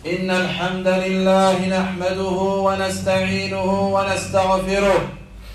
إن الحمد لله نحمده ونستعينه ونستغفره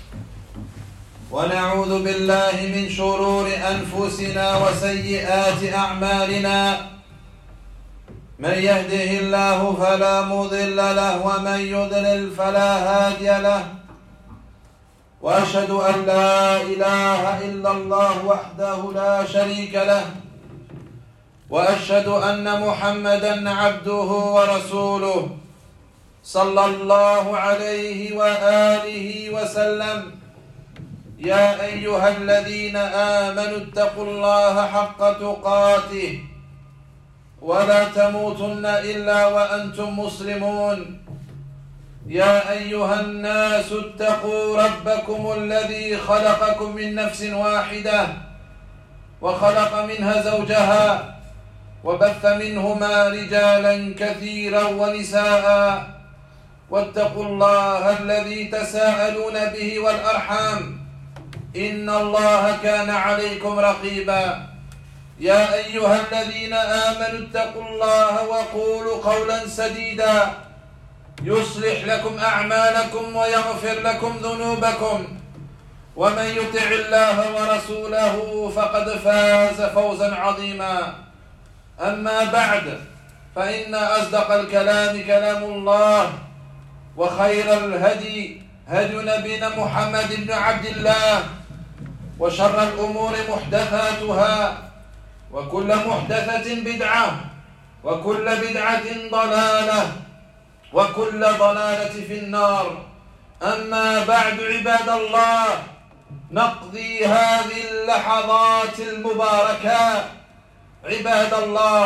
ونعوذ بالله من شرور أنفسنا وسيئات أعمالنا. من يهده الله فلا مضل له ومن يضلل فلا هادي له، وأشهد أن لا إله إلا الله وحده لا شريك له، وأشهد أن محمدًا عبده ورسوله صلى الله عليه وآله وسلم. يا أيها الذين آمنوا اتقوا الله حق تقاته ولا تموتن إلا وأنتم مسلمون. يا أيها الناس اتقوا ربكم الذي خلقكم من نفس واحدة وخلق منها زوجها وبث منهما رجالا كثيرا ونساء، واتقوا الله الذي تساءلون به والأرحام إن الله كان عليكم رقيبا. يا أيها الذين آمنوا اتقوا الله وقولوا قولا سديدا يصلح لكم أعمالكم ويغفر لكم ذنوبكم، ومن يطع الله ورسوله فقد فاز فوزا عظيما. أما بعد، فإن أصدق الكلام كلام الله، وخير الهدي هدي نبينا محمد بن عبد الله، وشر الأمور محدثاتها، وكل محدثة بدعة، وكل بدعة ضلالة، وكل ضلالة في النار. أما بعد عباد الله، نقضي هذه اللحظات المباركة عباد الله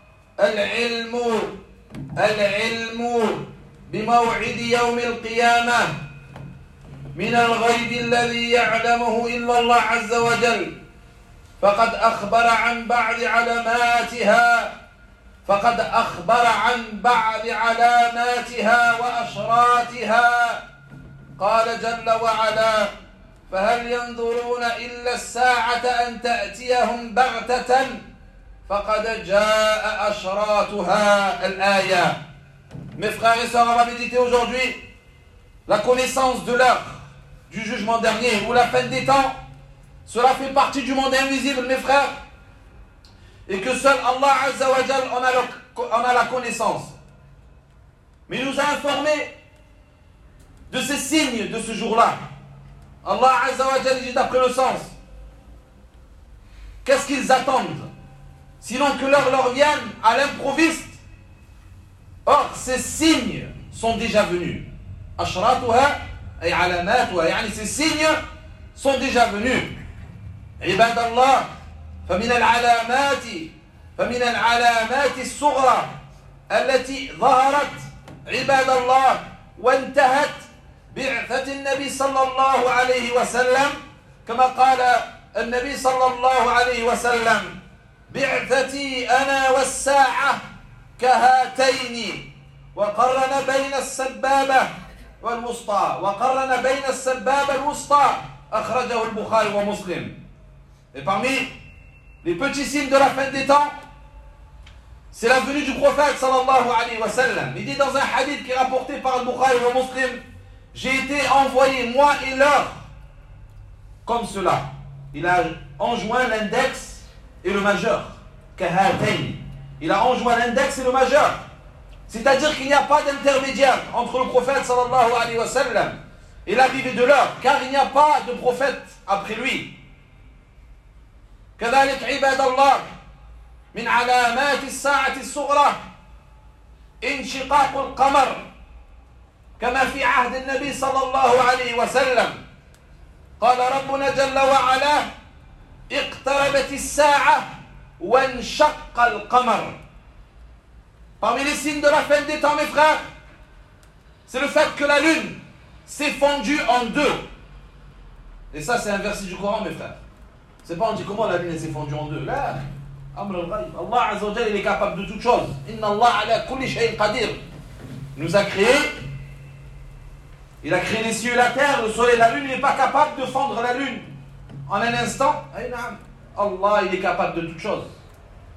العلم بموعد يوم القيامة من الغيب الذي يعلمه إلا الله عز وجل، فقد أخبر عن بعض علاماتها وأشراتها. قال جل وعلا: فهل ينظرون إلا الساعة أن تأتيهم بغتة فقد جاء أشراتها. الآية. Mes frères et sœurs, on va méditer aujourd'hui la connaissance de l'heure du jugement dernier ou la fin des temps. Cela fait partie du monde invisible, mes frères, et que seul Allah Azza wa Jal en a la connaissance. Mais il nous a informé de ces signes de ce jour-là. Allah Azza wa Jal dit d'après le sens: qu'est-ce qu'ils attendent sinon que l'heure leur vienne à l'improviste? Or, ces signes sont déjà venus. Ashratuha ay alamatuha, yani ces signes sont déjà venus. عباد الله، فمن العلامات الصغرى التي ظهرت عباد الله وانتهت بعثة النبي صلى الله عليه وسلم، كما قال النبي صلى الله عليه وسلم: بعثتي أنا والساعة كهاتين، وقرن بين السبابة الوسطى، أخرجه البخاري ومسلم. Et parmi les petits signes de la fin des temps, c'est la venue du prophète sallallahu alayhi wa sallam. Il dit dans un hadith qui est rapporté par Al-Bukhari wa Muslim: j'ai été envoyé, moi et l'heure, comme cela. Il a enjoint l'index et le majeur. Kahatayn. Il a enjoint l'index et le majeur. C'est-à-dire qu'il n'y a pas d'intermédiaire entre le prophète sallallahu alayhi wa sallam et l'arrivée de l'heure, car il n'y a pas de prophète après lui. كذلك عباد الله، من علامات الساعة الصغرى انشقاق القمر، كما في عهد النبي صلى الله عليه وسلم. قال ربنا جل وعلا: اقتربت الساعة وانشق القمر. Parmi les signes de la fin des temps, mes frères, c'est le fait que la lune s'est fondue en deux. Et ça, c'est un verset du Coran, mes frères. C'est pas on dit comment la lune s'est fondue en deux. Là, Amr al-Ghaib. Allah Azza wa Jalla, il est capable de toutes choses. Inna Allah ala kulli shay'in qadir. Il nous a créé. Il a créé les cieux et la terre, le soleil et la lune. Il n'est pas capable de fondre la lune en un instant. Allah, il est capable de toutes choses.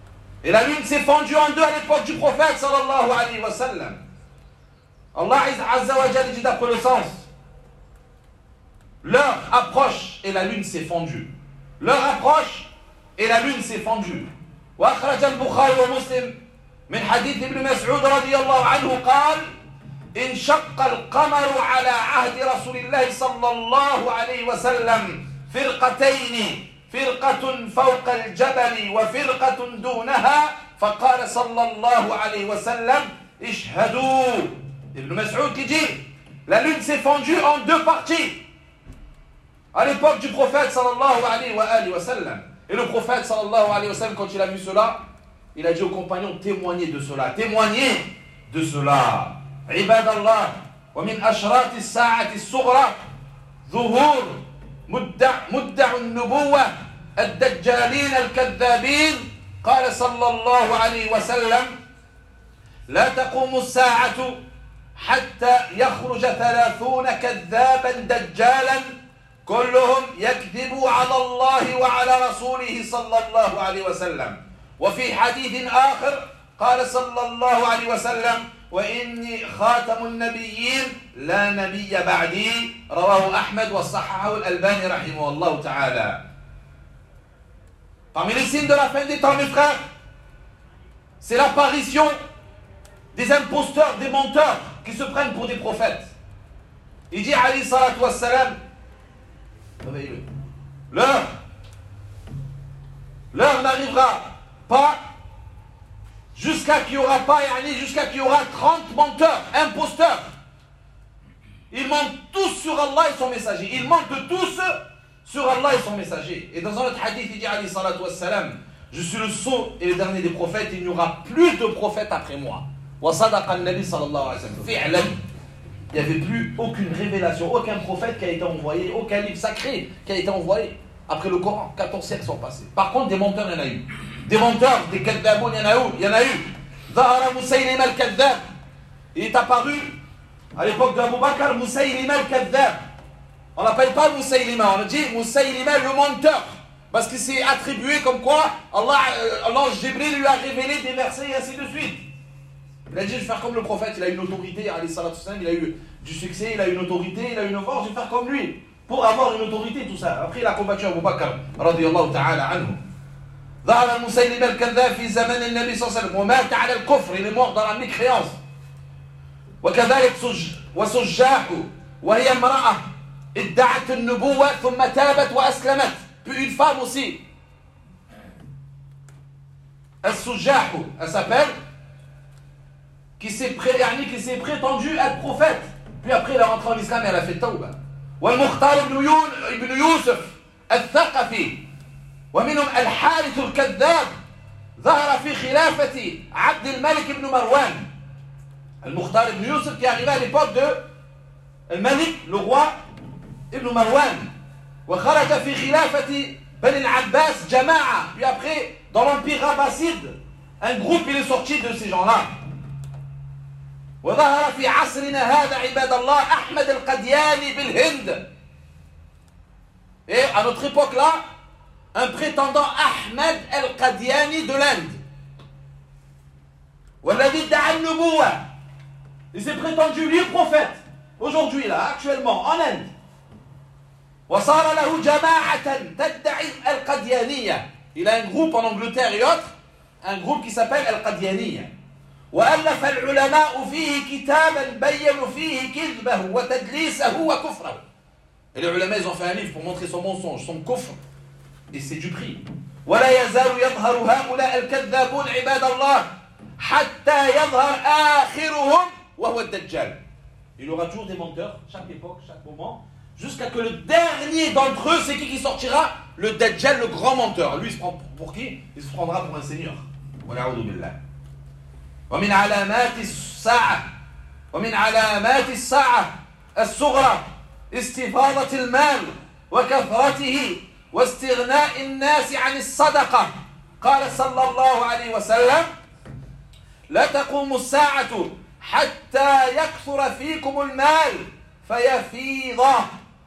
Et la lune s'est fendue en deux à l'époque du prophète sallallahu alayhi wa sallam. Allah Azza wa Jalla dit d'après le sens, l'heure approche et la lune s'est fendue. L'heure approche et la lune s'est fendue. وأخرج البخاري ومسلم من حديث ابن مسعود رضي الله عنه قال انشق القمر على عهد رسول الله صلى الله عليه وسلم فرقتين فرقة فوق الجبل وفرقة دونها فقال صلى الله عليه وسلم اشهدوا. Ibn Mas'ud qui dit la lune s'est fendue en deux parties à l'époque du prophète sallallahu alayhi wa sallam. Et le prophète sallallahu alayhi wa sallam, quand il a vu cela, il a dit aux compagnons, témoignez de cela, témoignez de cela. Ibadallah, wa min ashrati as-sa'ati as-sughra ظهور مدع النبوة الدجالين الكذابين. قال صلى الله عليه وسلم لا تقوم الساعة حتى يخرج 30 كذابا دجالا كلهم يكذب على الله وعلى رسوله صلى الله عليه وسلم. وفي حديث آخر قال صلى الله عليه وسلم وإني خاتم النبيين لا نبي بعدي. رواه أحمد وصححه الألباني رحمه الله تعالى. Parmi les signes de la fin des temps, mes frères, c'est l'apparition des imposteurs, des menteurs qui se prennent pour des prophètes. Il dit alayhi salatu wassalam, l'heure n'arrivera pas jusqu'à qu'il y aura pas, jusqu'à qu'il y aura 30 menteurs, imposteurs. Ils mentent tous sur Allah et son messager. Ils mentent tous sur Allah et son messager. Et dans un autre hadith, il dit alayhi salatu wassalam, je suis le sceau et le dernier des prophètes, il n'y aura plus de prophètes après moi. Wa sadaqa an-nabi sallallahu alayhi wa sallam. Fi'lan. Il n'y avait plus aucune révélation, aucun prophète qui a été envoyé, aucun livre sacré qui a été envoyé après le Coran. 14 siècles sont passés. Par contre, des menteurs, il y en a eu. Des menteurs, des kaddaboun, il y en a eu. Zahara Musaylima al-Kaddab. Il est apparu à l'époque d'Abu Bakr, Musaylima al-Kaddab. On l'appelle pas Musaylima, on dit Musaylima le menteur. Parce qu'il s'est attribué comme quoi Allah Jibril lui a révélé des versets et ainsi de suite. Il a dit je vais faire comme le prophète, il a une autorité, il a eu du succès, il a une autorité, il a une force, je vais faire comme lui. Pour avoir une autorité, tout ça. Après il a combattu Abu Bakr, radiyallahu ta'ala anhu. ظهر المسيلمة الكذاب في زمن النبي صلى الله عليه وسلم ومات على الكفر, il est mort dans la mécréance. وكذلك وسجاح وهي امرأة ادعت النبوة ثم تابت وأسلمت. Puis une femme aussi. السجاح, elle s'appelle, qui s'est prétendue être prophète. Puis après elle est rentrée en islam et elle a fait tawbah. والمختار ابن يوسف الثقفي ومنهم الحارث الكذاب ظهر في خلافة عبد الملك بن مروان. المختار ابن يوسف qui est arrivé à l'époque de الملك, le roi ابن مروان. وخرج في خلافة بني العباس جماعة. Puis après dans l'empire abbasside un groupe il est sorti de ces gens-là. وظهر في عصرنا هذا عباد الله أحمد القدياني بالهند. Et à notre époque là, un prétendant Ahmed al-Qadiani de l'Inde. والذي ادعى النبوة. Il s'est prétendu lui prophète. Aujourd'hui là, actuellement en Inde. وصار له جماعة تدعي القديانية. Il a un groupe en Angleterre et autres, un groupe qui s'appelle Al-Qadianiyya. وألف العلماء فيه كتابا بيّنوا فيه كذبه وتدليسه وكفره. Et les ulama ils ont fait un livre pour montrer son mensonge, son kufr et c'est du prix. ولا يزال يظهر هؤلاء الكذابون عباد الله حتى يظهر آخرهم وهو الدجال. Il y aura toujours des menteurs, chaque époque, chaque moment, jusqu'à que le dernier d'entre eux, c'est qui sortira? Le Dajjal, le grand menteur. Lui, il se prend pour qui? Il se prendra pour un seigneur. Wala'oudou billah. ومن علامات الساعة ومن علامات الساعة الصغرى استفاضة المال وكثرته واستغناء الناس عن الصدقة. قال صلى الله عليه وسلم لا تقوم الساعة حتى يكثر فيكم المال فيفيض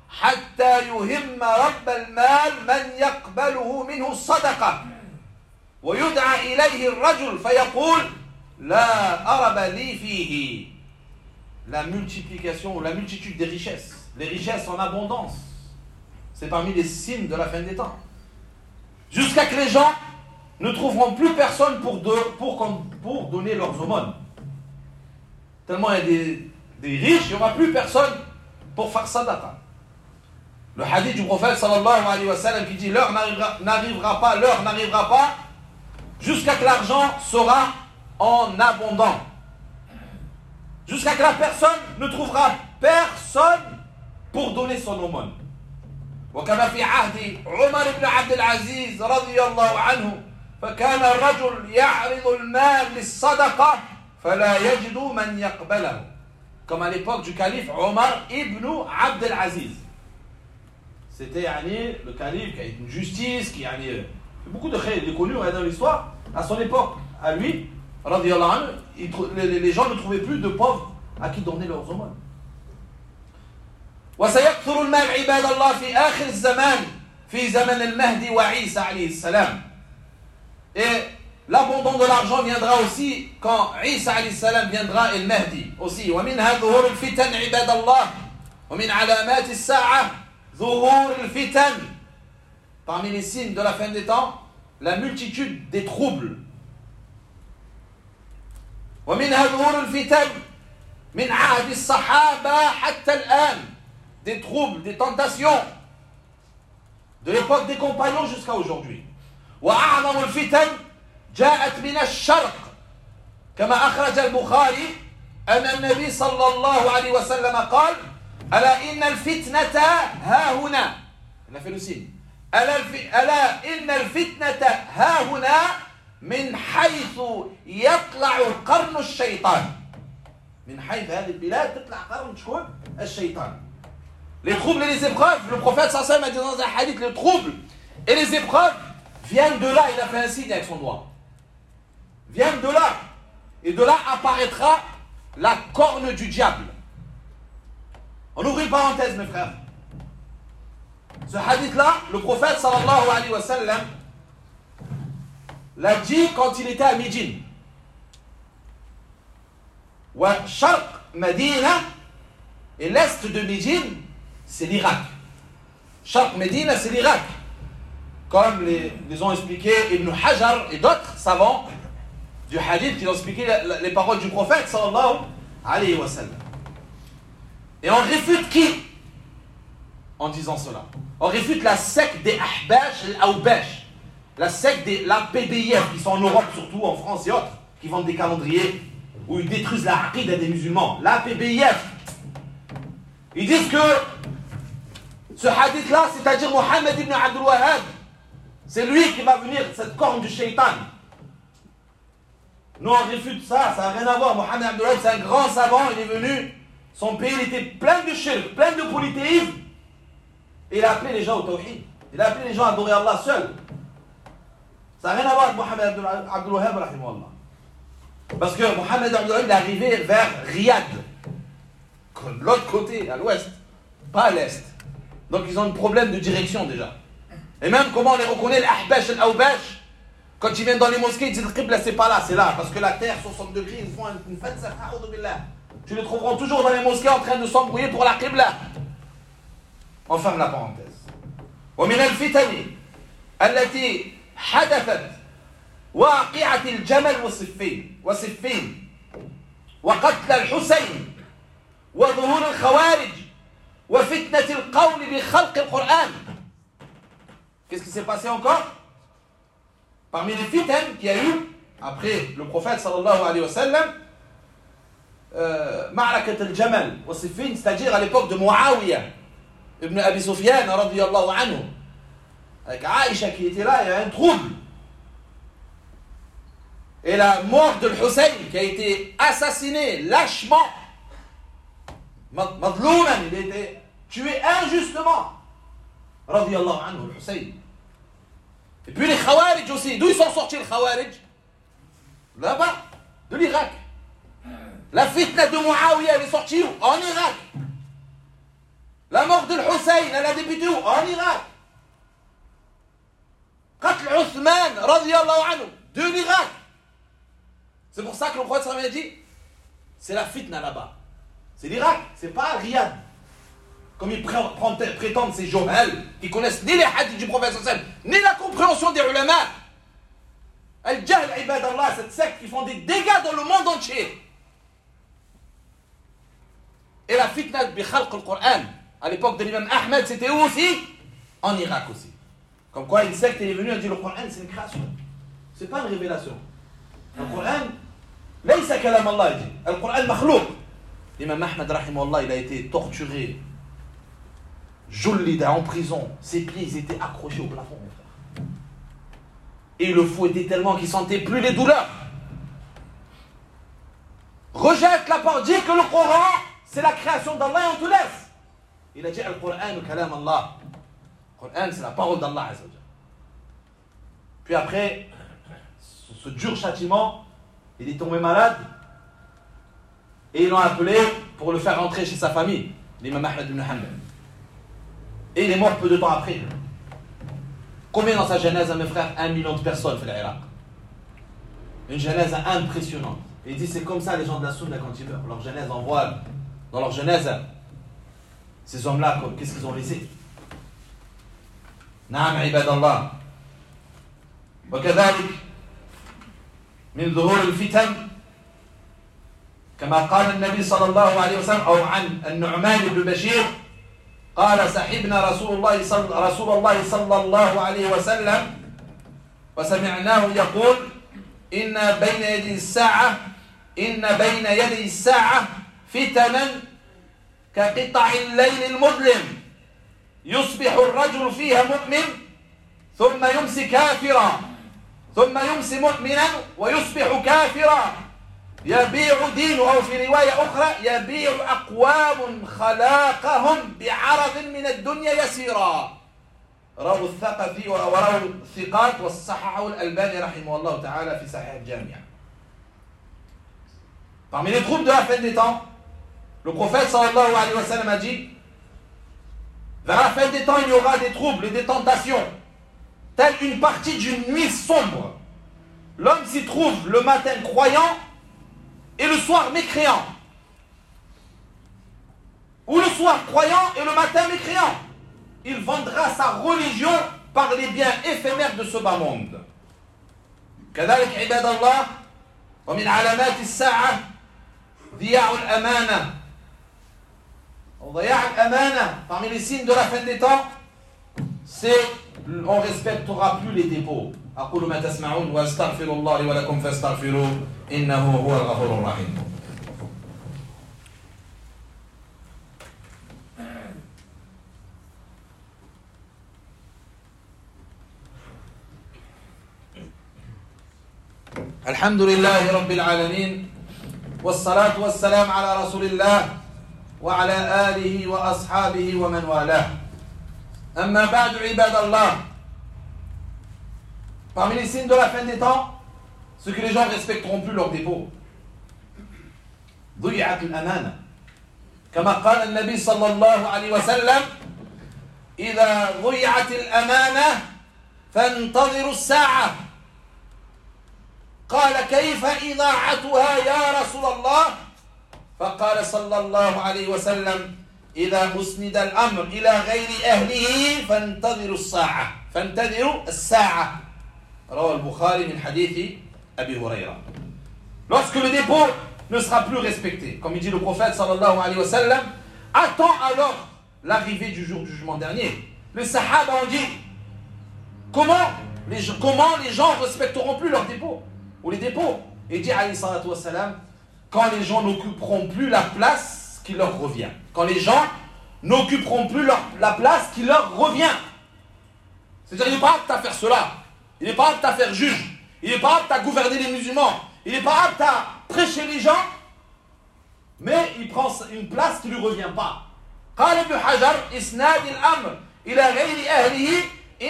حتى يهم رب المال من يقبله منه الصدقة. ويدعى إليه الرجل فيقول لا أرب لي فيه. La multiplication ou la multitude des richesses, les richesses en abondance, c'est parmi les signes de la fin des temps. Jusqu'à que les gens ne trouveront plus personne pour donner leurs aumônes. Tellement il y a des riches, il n'y aura plus personne pour faire sadaqa. Le hadith du prophète sallallahu alayhi wa sallam qui dit l'heure n'arrivera pas jusqu'à que l'argent sera en abondant. Jusqu'à que la personne ne trouvera personne pour donner son aumône. وكما في عهد عمر بن عبد العزيز رضي الله عنه فكان الرجل يعرض المال للصدقة فلا يجد من يقبله. Comme à l'époque du calife Omar ibn Abd al-Aziz. C'était le calife qui a une justice, qui a beaucoup de khayr, il est connu dans l'histoire. À son époque, à lui, radiyallahu anhu, les gens ne trouvaient plus de pauvres à qui donner leurs aumônes. وسيكثر المال عباد الله في آخر الزمان في زمن المهدي وعيسى عليه السلام. Et l'abondance de l'argent viendra aussi quand Isa alayhi salam viendra et le Mahdi aussi. ومنها ظهور الفتن عباد الله ومن علامات الساعة ظهور الفتن. Parmi les signes de la fin des temps, la multitude des troubles. ومنها ظهور الفتن من عهد الصحابة حتى الآن. Des troubles, des tentations de l'époque des compagnons jusqu'à aujourd'hui. وأعظم الفتن جاءت من الشرق كما أخرج البخاري أن النبي صلى الله عليه وسلم قال ألا إن الفتنة ها هنا. ألا إن الفتنة ها هنا من حيث يطلع قرن الشيطان. من حيث هذه البلاد تطلع قرن شكون؟ الشيطان. Les troubles et les épreuves, le prophète sallallahu alayhi wa sallam a dit dans un hadith, les troubles et les épreuves viennent de là. Il a fait un signe avec son doigt. Viennent de là. Et de là apparaîtra la corne du diable. On ouvre une parenthèse, mes frères. Ce hadith-là, le prophète sallallahu alayhi wa sallam l'a dit quand il était à Médine. Wa Sharq Medina, et l'est de Médine, c'est l'Irak. Sharq Medina, c'est l'Irak. Comme les ont expliqué Ibn Hajar et d'autres savants du hadith qui ont expliqué les paroles du prophète sallallahu alayhi wa sallam. Et on réfute qui en disant cela? On réfute la secte des Ahbash et Aoubash, la secte des l'APBIF qui sont en Europe, surtout en France et autres, qui vendent des calendriers où ils détruisent la aqida des musulmans. L'APBIF, ils disent que ce hadith-là, c'est-à-dire Mohammed ibn Abdul Wahhab, c'est lui qui va venir, cette corne du shaitan. Nous on réfute ça, ça n'a rien à voir. Mohammed ibn Abdul Wahhab, c'est un grand savant, il est venu, son pays il était plein de shirk, plein de polythéisme, et il a appelé les gens au tawhid. Il a appelé les gens à adorer Allah seul. Ça n'a rien à voir avec Mohammed ibn Abdul Wahhab, rahimahullah. Parce que Mohammed ibn Abdul Wahhab est arrivé vers Riyad, de l'autre côté, à l'ouest, pas à l'est. Donc ils ont un problème de direction déjà. Et même comment on les reconnaît, les Ahbash et les Aoubash, quand ils viennent dans les mosquées, ils disent le Qibla c'est pas là, c'est là. Parce que la terre, 60 degrés, ils font une fatsa, tu les trouveront toujours dans les mosquées en train de s'embrouiller pour la Qibla. On ferme la parenthèse. ومن الفتن التي حدثت واقعة الجمل وصفين وقتل الحسين وظهور الخوارج وفتنة القول بخلق القرآن. Qu'est-ce qui s'est passé encore? Parmi les fitnes qu'il y a eu après le prophète sallallahu alayhi wa sallam, Ma'rakat al-Jamal wa Siffin, c'est-à-dire à l'époque de Muawiyah ibn Abi Sufyan radiyallahu anhu, avec Aïcha qui était là, il y a un trouble. Et la mort de Hussein qui a été assassiné lâchement, Madlouman, il a été tué injustement, radiyallahu anhu, Hussein. Et puis les Khawarij aussi, d'où ils sont sortis les Khawarij? Là-bas, de l'Irak. La fitna de Muawiyah, elle est sortie où? En Irak. La mort de Hussein, elle a débuté où? En Irak. Qatl Uthman, radiyallahu anhu, de l'Irak. C'est pour ça que le prophète a dit, c'est la fitna là-bas. C'est l'Irak, c'est pas Riyad. Comme ils prétendent ces Johal, qui connaissent ni les hadiths du prophète, ni la compréhension des ulama. Al-Jahl, ibadallah, cette secte qui font des dégâts dans le monde entier. Et la fitna bi khalq al-Qur'an, à l'époque de l'imam Ahmed, c'était où aussi? En Irak aussi. Comme quoi une secte est venue et dit le Qur'an c'est une création. C'est pas une révélation. Le Qur'an, laysa kalam Allah, il dit. Le Qur'an makhlouq. L'imam Ahmed, rahimahullah, il a été torturé, Jollida en prison. Ses pieds ils étaient accrochés au plafond, mon frère. Et il le fouettait tellement qu'il sentait plus les douleurs. Rejette la parole, dit que le Coran c'est la création d'Allah et on te laisse. Il a dit le Coran kalam Allah. Le Coran c'est la parole d'Allah. Puis après ce dur châtiment, il est tombé malade et ils l'ont appelé pour le faire rentrer chez sa famille, l'imam Ahmed ibn Hanbal. Et il est mort peu de temps après. Combien dans sa genèse, mes frères? 1 million de personnes fait l'Irak. Une genèse impressionnante. Et il dit c'est comme ça les gens de la Sunna quand ils meurent. Leur genèse en voile. Dans leur genèse, ces hommes-là, qu'est-ce qu'ils ont laissé? Naam ibadallah. وكذلك من ظهور الفتن كما قال النبي صلى الله عليه وسلم أو عن النعمان بن بشير قال سحبنا رسول الله صلى الله عليه وسلم وسمعناه يقول إن بين يدي الساعة فتنا كقطع الليل المظلم يصبح الرجل فيها مؤمن ثم يمسي كافرا ثم يمسي مؤمنا ويصبح كافرا يبيع دينه أو في رواية أخرى يبيع أقوام خلاقهم بعرض من الدنيا يسيرا رواه الثقفي ورواه الثقات والصححه الألباني رحمه الله تعالى في صحيح الجامع. Parmi les troubles de la fin des temps, le prophète sallallahu alayhi wa sallam a dit vers la fin des temps il y aura des troubles et des tentations telle une partie d'une nuit sombre. L'homme s'y trouve le matin croyant et le soir mécréant. Ou le soir croyant et le matin mécréant. Il vendra sa religion par les biens éphémères de ce bas monde. كذلك عباد الله ومن علامات الساعة ضياع الأمانة. ضياع الأمانة parmi les signes de la fin des temps, c'est on respectera plus les dépôts. أقول ما تسمعون وأستغفر الله لي ولكم فاستغفروه إنه هو الغفور الرحيم. الحمد لله رب العالمين والصلاة والسلام على رسول الله وعلى آله وأصحابه ومن والاه. أما بعد عباد الله. Parmi les signes de la fin des temps, c'est que les gens ne respecteront plus leurs dépôts. ضيعت الأمانة كما قال النبي صلى الله عليه وسلم إذا ضيعت الأمانة فانتظروا الساعة. قال كيف إضاعتها يا رسول الله؟ فقال صلى الله عليه وسلم إذا مسند الأمر إلى غير أهله فانتظروا الساعة. فانتظروا الساعة. رواه البخاري من حديث أبي هريرة. Lorsque le dépôt ne sera plus respecté, comme il dit le prophète sallallahu alayhi wa sallam, attend alors l'arrivée du jour du jugement dernier. Les sahaba ont dit comment les gens respecteront plus leurs dépôts ou les dépôts. Et dit alayhi salatu wa salam, quand les gens n'occuperont plus la place qui leur revient. Quand les gens n'occuperont plus la place qui leur revient. C'est-à-dire il n'est pas apte à faire cela. Il n'est pas apte à faire juge. Il n'est pas apte à gouverner les musulmans. Il n'est pas apte à prêcher les gens. Mais il prend une place qui ne lui revient pas. قال ابن حجر إسناد الأمر إلى غير أهله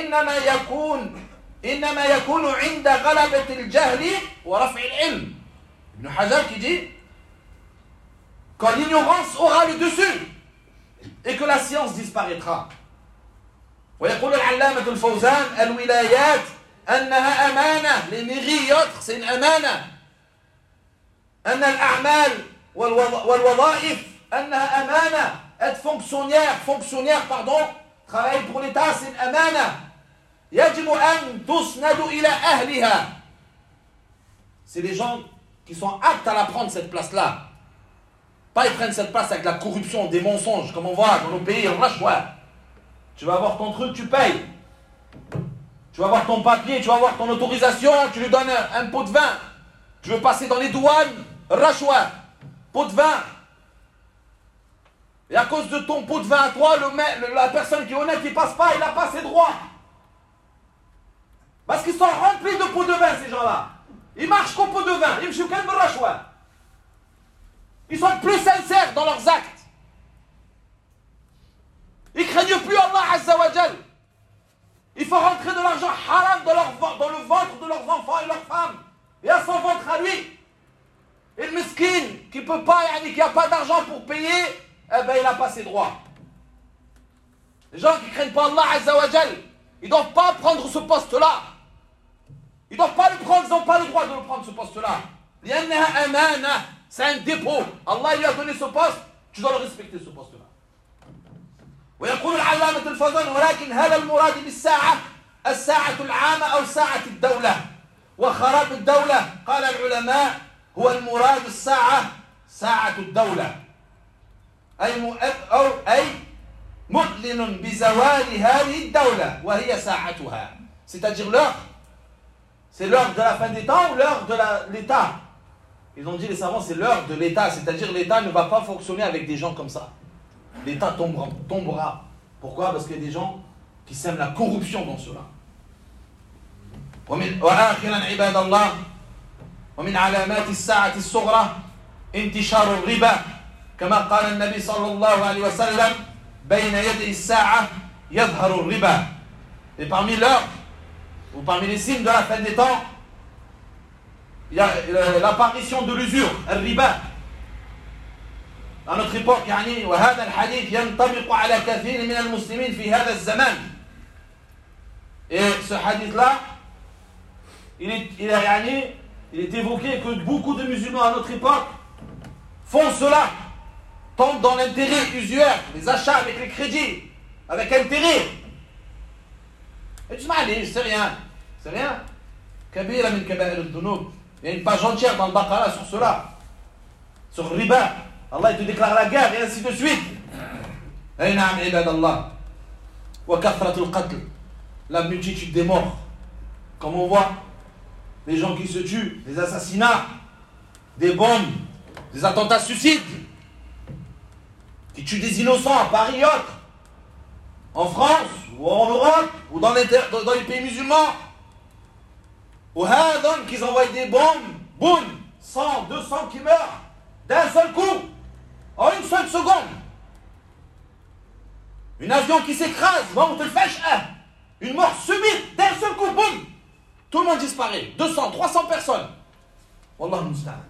إنما يكون عند غلبة الجهل ورفع العلم. Ibn Hajar qui dit quand l'ignorance aura le dessus et que la science disparaîtra. ويقول العلامة الفوزان الولايات أنها أمانة. Les mairies et autres, c'est une أمانة. أن الأعمال والوظائف أنها أمانة. Être fonctionnaire, travailler pour l'État, c'est une أمانة. يجب أن تسند إلى أهلها. C'est les gens qui sont aptes à la prendre, cette place-là. Pas ils prennent cette place avec la corruption, des mensonges, comme on voit dans nos pays, on lâche, ouais. Tu vas avoir ton truc, tu payes. Tu vas avoir ton papier, tu vas avoir ton autorisation, tu lui donnes un pot de vin. Tu veux passer dans les douanes, rachwa, pot de vin. Et à cause de ton pot de vin à toi, la personne qui est honnête, il passe pas, il n'a pas ses droits. Parce qu'ils sont remplis de pots de vin, ces gens-là. Ils marchent qu'au pot de vin. Ils sont plus sincères dans leurs actes. Ils craignent plus Allah Azza wa Jal. Il faut rentrer de l'argent haram dans le ventre de leurs enfants et leurs femmes. Et à son ventre à lui. Et le miskin qui peut pas, qui n'a pas d'argent pour payer, eh ben il n'a pas ses droits. Les gens qui craignent pas Allah Azza wa Jal, ils ne doivent pas prendre ce poste-là. Ils ne doivent pas le prendre, ils n'ont pas le droit de le prendre ce poste-là. C'est un dépôt. Allah lui a donné ce poste, tu dois le respecter ce poste-là. ويقول العلامة الفضل ولكن هذا المراد بالساعة الساعة العامة أو ساعة الدولة وخراب الدولة قال العلماء هو المراد الساعة ساعة الدولة أي مؤلن بزوال هذه الدولة وهي ساعتها. C'est-à-dire l'heure. C'est l'heure de la fin des temps ou l'heure de l'État? Ils ont dit les savants, c'est l'heure de l'État, c'est-à-dire l'État ne va pas fonctionner avec des gens comme ça. L'État tombera. Pourquoi? Parce qu'il y a des gens qui sèment la corruption dans cela. وآخرا عباد الله ومن علامات الساعة الصغرى انتشار الربا كما قال النبي صلى الله عليه وسلم بين يدي الساعة يظهر الربا. Et parmi l'heure ou parmi les signes de la fin des temps, il y a l'apparition de l'usure, le riba. À notre époque, يعني وهذا الحديث ينطبق على كثير من المسلمين في هذا الزمان. Et ce hadith-là, il est évoqué que beaucoup de musulmans à notre époque font cela, tombent dans l'intérêt usuaire, les achats avec les crédits, avec intérêt. Et tu m'as dit, c'est rien. C'est rien. Kabira min kaba'ir al-dhunub. Il y a une page entière dans le Baqara sur cela. Sur riba. Allah il te déclare la guerre et ainsi de suite. Ay na'am ibadallah. Wa kathrat al-qatl. La multitude des morts. Comme on voit, les gens qui se tuent, des assassinats, des bombes, des attentats suicides, qui tuent des innocents à Paris et autres, en France, ou en Europe, ou dans les pays musulmans. Ou hadon, qu'ils envoient des bombes, boum, 100, 200 qui meurent, d'un seul coup, en une seule seconde. Un avion qui s'écrase, une mort subite, d'un seul coup, boum, tout le monde disparaît, 200, 300 personnes. Wallah musta'an.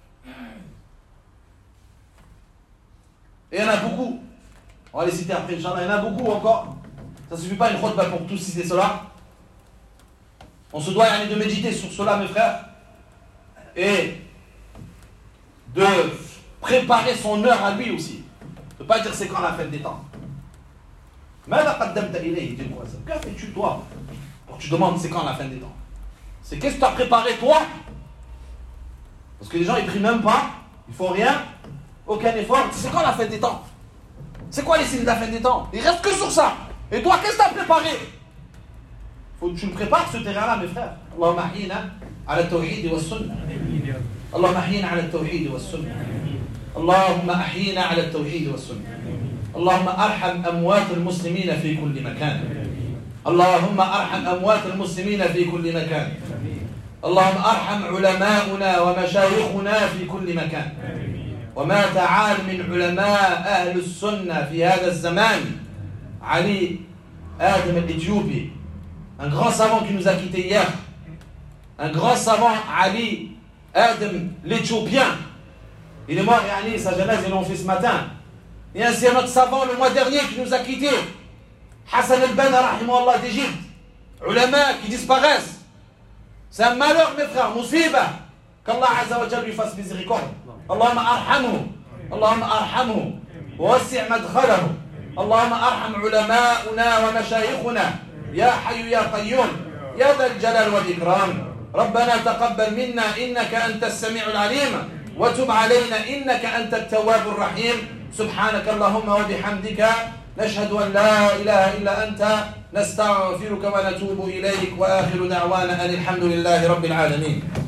Et il y en a beaucoup. On va les citer après, Inch'Allah. Il y en a beaucoup encore. Ça ne suffit pas une khutbah pour tous citer cela. On se doit de méditer sur cela, mes frères. Et de préparer son heure à lui aussi. Ne pas dire c'est quand la fin des temps. Mais que fais-tu toi? Quand tu demandes c'est quand la fin des temps. C'est qu'est-ce que tu as préparé toi? Parce que les gens ils prient même pas. Ils font rien. Aucun effort. C'est quand la fin des temps? C'est quoi les signes de la fin des temps? Il reste que sur ça. Et toi, qu'est-ce que tu as préparé? Faut que tu le prépares ce terrain-là, mes frères. Allahumma ahyina ala tawhid wa sunnah. Allahumma ahyina ala tawhid wa sunnah. Allahumma ahyina ala tawhid wa sunnah. Allahumma arham amwat al-muslimina fi kulli makan. Allahumma arham amwat al-muslimina fi kulli makan. اللهم ارحم علماؤنا ومشايخنا في كل مكان وما تعال من علماء أهل السنة في هذا الزمان علي آدم الإثيوبي, un grand savant qui nous a quittés hier, un grand savant Ali Adam l'Éthiopien, il est mort et sa genèse ils l'ont fait ce matin. Et ainsi un autre savant le mois dernier qui nous a quittés, Hassan el-Banna rahimahullah d'Égypte. Ulama qui disparaissent. C'est un malheur, mes frères, musiba. Qu'Allah Azza wa Jalla lui fasse miséricorde. Allahumma arhamhu. Allahumma arhamhu. ووسع مدخله. اللهم ارحم علماؤنا ومشايخنا يا حي يا قيوم يا ذا الجلال والإكرام. ربنا تقبل منا إنك أنت السميع العليم وتب علينا إنك أنت التواب الرحيم. سبحانك اللهم وبحمدك نشهد أن لا إله إلا أنت نستغفرك ونتوب إليك وآخر دعوانا أن الحمد لله رب العالمين.